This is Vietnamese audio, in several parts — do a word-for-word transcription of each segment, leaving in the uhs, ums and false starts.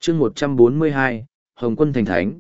chương một trăm bốn mươi hai, Hồng Quân thành thánh.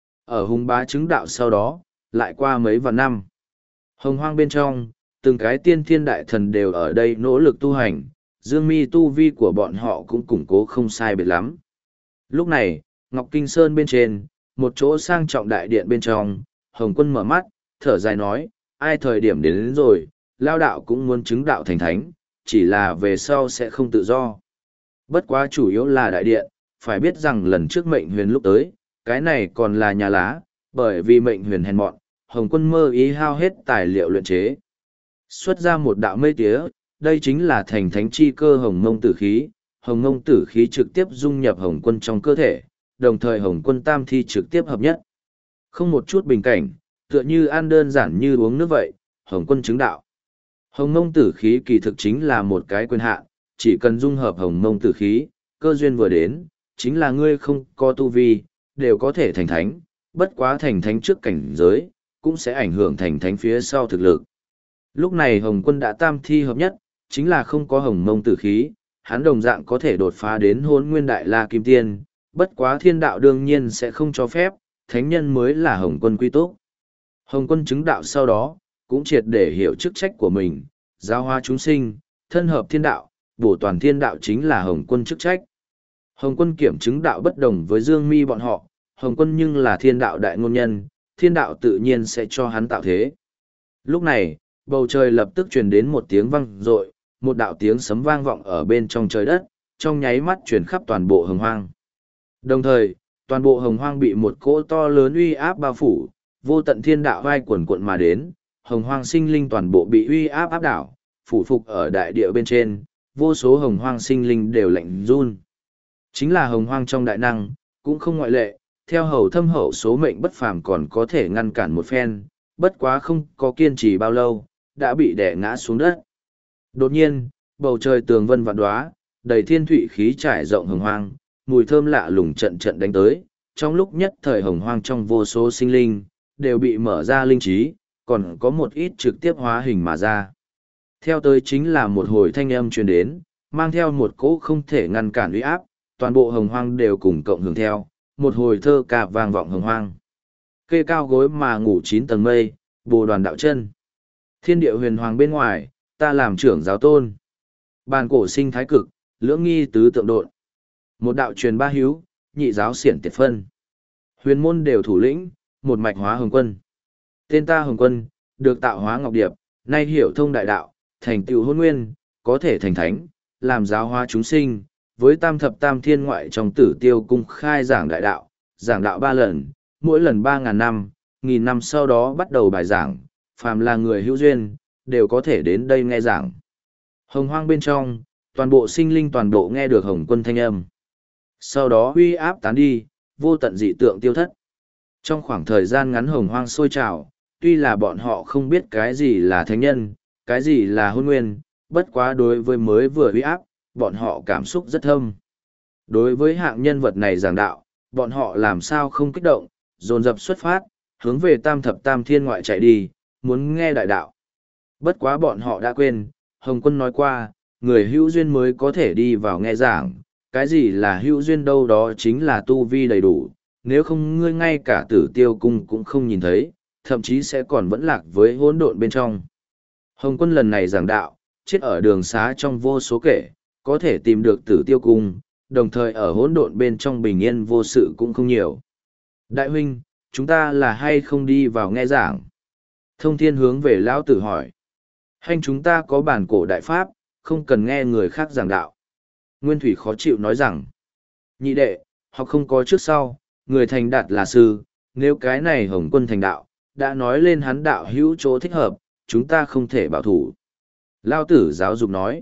Ở hùng bá chứng đạo sau đó, lại qua mấy vạn năm. Hồng hoang bên trong, từng cái tiên thiên đại thần đều ở đây nỗ lực tu hành, dương mi tu vi của bọn họ cũng củng cố không sai biệt lắm. Lúc này, Ngọc Kinh Sơn bên trên, một chỗ sang trọng đại điện bên trong, Hồng Quân mở mắt, thở dài nói, ai thời điểm đến, đến rồi, lao đạo cũng muốn chứng đạo thành thánh, chỉ là về sau sẽ không tự do. Bất quá chủ yếu là đại điện, phải biết rằng lần trước mệnh huyền lúc tới, cái này còn là nhà lá, bởi vì mệnh huyền hèn mọn, Hồng Quân mơ ý hao hết tài liệu luyện chế. Xuất ra một đạo mây tía, đây chính là thành thánh chi cơ Hồng Mông Tử Khí, Hồng Mông Tử Khí trực tiếp dung nhập Hồng Quân trong cơ thể, đồng thời Hồng Quân tam thi trực tiếp hợp nhất. Không một chút bình cảnh, tựa như ăn đơn giản như uống nước vậy, Hồng Quân chứng đạo. Hồng Mông Tử Khí kỳ thực chính là một cái quyền hạn, chỉ cần dung hợp Hồng Mông Tử Khí, cơ duyên vừa đến, chính là ngươi không có tu vi, đều có thể thành thánh, bất quá thành thánh trước cảnh giới, cũng sẽ ảnh hưởng thành thánh phía sau thực lực. Lúc này Hồng Quân đã tam thi hợp nhất, chính là không có Hồng Mông Tử Khí, hắn đồng dạng có thể đột phá đến Hỗn Nguyên Đại La Kim Tiên, bất quá thiên đạo đương nhiên sẽ không cho phép, thánh nhân mới là Hồng Quân quy túc. Hồng Quân chứng đạo sau đó, cũng triệt để hiểu chức trách của mình, giáo hóa chúng sinh, thân hợp thiên đạo, bổ toàn thiên đạo chính là Hồng Quân chức trách. Hồng Quân kiểm chứng đạo bất đồng với Dương Mi bọn họ, Hồng Quân nhưng là thiên đạo đại ngôn nhân, thiên đạo tự nhiên sẽ cho hắn tạo thế. Lúc này, bầu trời lập tức truyền đến một tiếng vang dội, một đạo tiếng sấm vang vọng ở bên trong trời đất, trong nháy mắt truyền khắp toàn bộ hồng hoang. Đồng thời, toàn bộ hồng hoang bị một cỗ to lớn uy áp bao phủ, vô tận thiên đạo vai quần quận mà đến, hồng hoang sinh linh toàn bộ bị uy áp áp đảo, phủ phục ở đại địa bên trên, vô số hồng hoang sinh linh đều lạnh run. Chính là hồng hoang trong đại năng, cũng không ngoại lệ, theo hầu thâm hậu số mệnh bất phàm còn có thể ngăn cản một phen, bất quá không có kiên trì bao lâu, đã bị đè ngã xuống đất. Đột nhiên, bầu trời tường vân vạn đóa, đầy thiên thụy khí trải rộng hồng hoang, mùi thơm lạ lùng trận trận đánh tới, trong lúc nhất thời hồng hoang trong vô số sinh linh, đều bị mở ra linh trí, còn có một ít trực tiếp hóa hình mà ra. Theo tới chính là một hồi thanh âm truyền đến, mang theo một cỗ không thể ngăn cản uy áp, toàn bộ hồng hoang đều cùng cộng hưởng theo, một hồi thơ ca vang vọng hồng hoang. Kê cao gối mà ngủ chín tầng mây, bồ đoàn đạo chân. Thiên địa huyền hoàng bên ngoài, ta làm trưởng giáo tôn. Bàn cổ sinh thái cực, lưỡng nghi tứ tượng độn. Một đạo truyền ba hiếu, nhị giáo xiển tiệt phân. Huyền môn đều thủ lĩnh, một mạch hóa hồng quân. Tên ta hồng quân, được tạo hóa ngọc điệp, nay hiểu thông đại đạo, thành tựu hôn nguyên, có thể thành thánh, làm giáo hóa chúng sinh, với tam thập tam thiên ngoại trong tử tiêu cung khai giảng đại đạo, giảng đạo ba lần, mỗi lần ba ngàn năm, nghìn năm sau đó bắt đầu bài giảng, phàm là người hữu duyên, đều có thể đến đây nghe giảng. Hồng hoang bên trong, toàn bộ sinh linh toàn bộ nghe được hồng quân thanh âm. Sau đó huy áp tán đi, vô tận dị tượng tiêu thất. Trong khoảng thời gian ngắn hồng hoang sôi trào, tuy là bọn họ không biết cái gì là thánh nhân, cái gì là hôn nguyên, bất quá đối với mới vừa huy áp, bọn họ cảm xúc rất thâm. Đối với hạng nhân vật này giảng đạo, bọn họ làm sao không kích động, dồn dập xuất phát, hướng về tam thập tam thiên ngoại chạy đi, muốn nghe đại đạo. Bất quá bọn họ đã quên, Hồng Quân nói qua, người hữu duyên mới có thể đi vào nghe giảng, cái gì là hữu duyên đâu đó chính là tu vi đầy đủ, nếu không ngươi ngay cả tử tiêu cung cũng không nhìn thấy, thậm chí sẽ còn vẫn lạc với hỗn độn bên trong. Hồng Quân lần này giảng đạo, chết ở đường xá trong vô số kể, có thể tìm được tử tiêu cung, đồng thời ở hỗn độn bên trong bình yên vô sự cũng không nhiều. Đại huynh, chúng ta là hay không đi vào nghe giảng? Thông Thiên hướng về Lão Tử hỏi. Hành chúng ta có bản cổ đại pháp, không cần nghe người khác giảng đạo. Nguyên Thủy khó chịu nói rằng, nhị đệ, học không có trước sau, người thành đạt là sư, nếu cái này Hồng Quân thành đạo, đã nói lên hắn đạo hữu chỗ thích hợp, chúng ta không thể bảo thủ. Lao Tử giáo dục nói.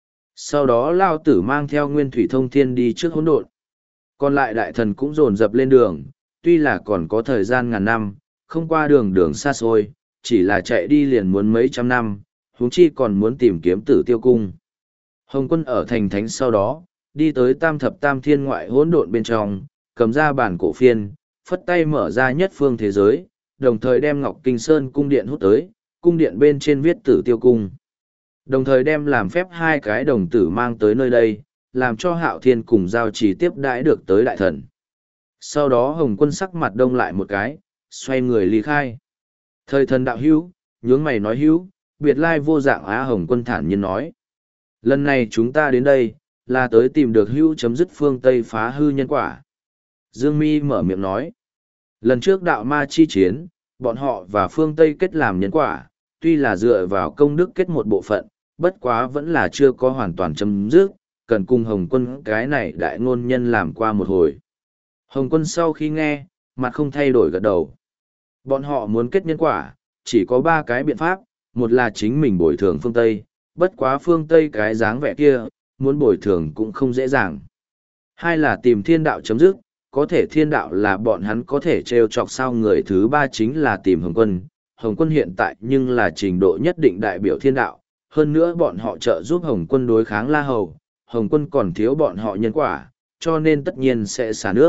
Sau đó Lao Tử mang theo Nguyên Thủy Thông Thiên đi trước hỗn độn. Còn lại đại thần cũng dồn dập lên đường, tuy là còn có thời gian ngàn năm, không qua đường đường xa xôi, chỉ là chạy đi liền muốn mấy trăm năm, huống chi còn muốn tìm kiếm tử tiêu cung. Hồng Quân ở thành thánh sau đó, đi tới tam thập tam thiên ngoại hỗn độn bên trong, cầm ra bản cổ phiên, phất tay mở ra nhất phương thế giới, đồng thời đem Ngọc Kinh Sơn cung điện hút tới, cung điện bên trên viết tử tiêu cung. Đồng thời đem làm phép hai cái đồng tử mang tới nơi đây, làm cho Hạo Thiên cùng giao chỉ tiếp đãi được tới đại thần. Sau đó Hồng Quân sắc mặt đông lại một cái, xoay người ly khai. Thời thần đạo hữu, nhướng mày nói hữu, biệt lai vô dạng Á. Hồng Quân thản nhiên nói. Lần này chúng ta đến đây, là tới tìm được hữu chấm dứt phương Tây phá hư nhân quả. Dương Mi mở miệng nói. Lần trước đạo ma chi chiến, bọn họ và phương Tây kết làm nhân quả, tuy là dựa vào công đức kết một bộ phận, bất quá vẫn là chưa có hoàn toàn chấm dứt, cần cùng Hồng Quân cái này đại ngôn nhân làm qua một hồi. Hồng Quân sau khi nghe, mặt không thay đổi gật đầu. Bọn họ muốn kết nhân quả, chỉ có ba cái biện pháp, một là chính mình bồi thường phương Tây, bất quá phương Tây cái dáng vẻ kia, muốn bồi thường cũng không dễ dàng. Hai là tìm thiên đạo chấm dứt, có thể thiên đạo là bọn hắn có thể trêu chọc sao. Người thứ ba chính là tìm Hồng Quân. Hồng Quân hiện tại nhưng là trình độ nhất định đại biểu thiên đạo, hơn nữa bọn họ trợ giúp Hồng Quân đối kháng La Hầu, Hồng Quân còn thiếu bọn họ nhân quả, cho nên tất nhiên sẽ xả nước.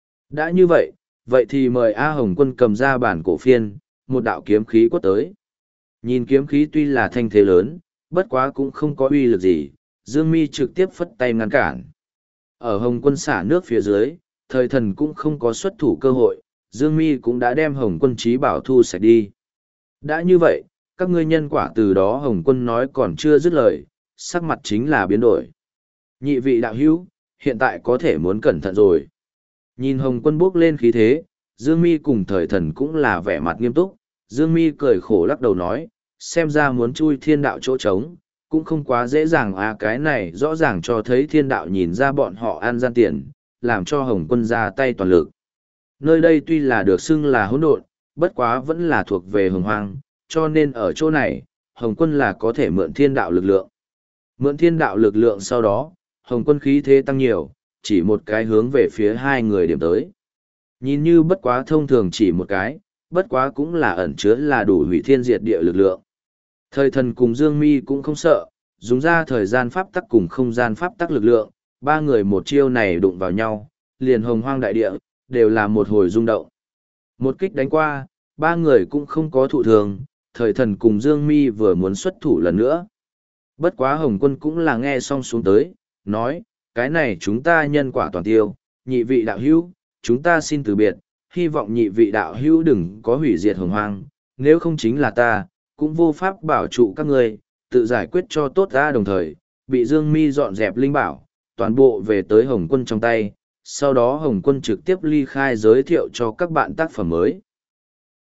Đã như vậy, vậy thì mời A Hồng Quân cầm ra bản cổ phiên, một đạo kiếm khí quất tới. Nhìn kiếm khí tuy là thanh thế lớn, bất quá cũng không có uy lực gì, Dương Mi trực tiếp phất tay ngăn cản. Ở Hồng Quân xả nước phía dưới, thời thần cũng không có xuất thủ cơ hội, Dương Mi cũng đã đem Hồng Quân trí bảo thu sạch đi. Đã như vậy, các ngươi nhân quả từ đó. Hồng Quân nói còn chưa dứt lời, sắc mặt chính là biến đổi. Nhị vị đạo hữu, hiện tại có thể muốn cẩn thận rồi. Nhìn Hồng Quân bước lên khí thế, Dương Mi cùng thời thần cũng là vẻ mặt nghiêm túc. Dương Mi cười khổ lắc đầu nói, xem ra muốn chui thiên đạo chỗ trống, cũng không quá dễ dàng à. Cái này rõ ràng cho thấy thiên đạo nhìn ra bọn họ ăn gian tiền, làm cho Hồng Quân ra tay toàn lực. Nơi đây tuy là được xưng là hỗn độn, bất quá vẫn là thuộc về hồng hoang, cho nên ở chỗ này, Hồng Quân là có thể mượn thiên đạo lực lượng. Mượn thiên đạo lực lượng sau đó, Hồng Quân khí thế tăng nhiều, chỉ một cái hướng về phía hai người điểm tới. Nhìn như bất quá thông thường chỉ một cái, bất quá cũng là ẩn chứa là đủ hủy thiên diệt địa lực lượng. Thời thần cùng Dương Mi cũng không sợ, dùng ra thời gian pháp tắc cùng không gian pháp tắc lực lượng, ba người một chiêu này đụng vào nhau, liền hồng hoang đại địa, đều là một hồi rung động. Một kích đánh qua, ba người cũng không có thụ thường, thời thần cùng Dương Mi vừa muốn xuất thủ lần nữa. Bất quá Hồng Quân cũng là nghe xong xuống tới, nói, cái này chúng ta nhân quả toàn tiêu, nhị vị đạo hữu, chúng ta xin từ biệt, hy vọng nhị vị đạo hữu đừng có hủy diệt hồng hoang, nếu không chính là ta, cũng vô pháp bảo trụ các ngươi, tự giải quyết cho tốt ra. Đồng thời, bị Dương Mi dọn dẹp linh bảo, toàn bộ về tới Hồng Quân trong tay, sau đó Hồng Quân trực tiếp ly khai giới thiệu cho các bạn tác phẩm mới.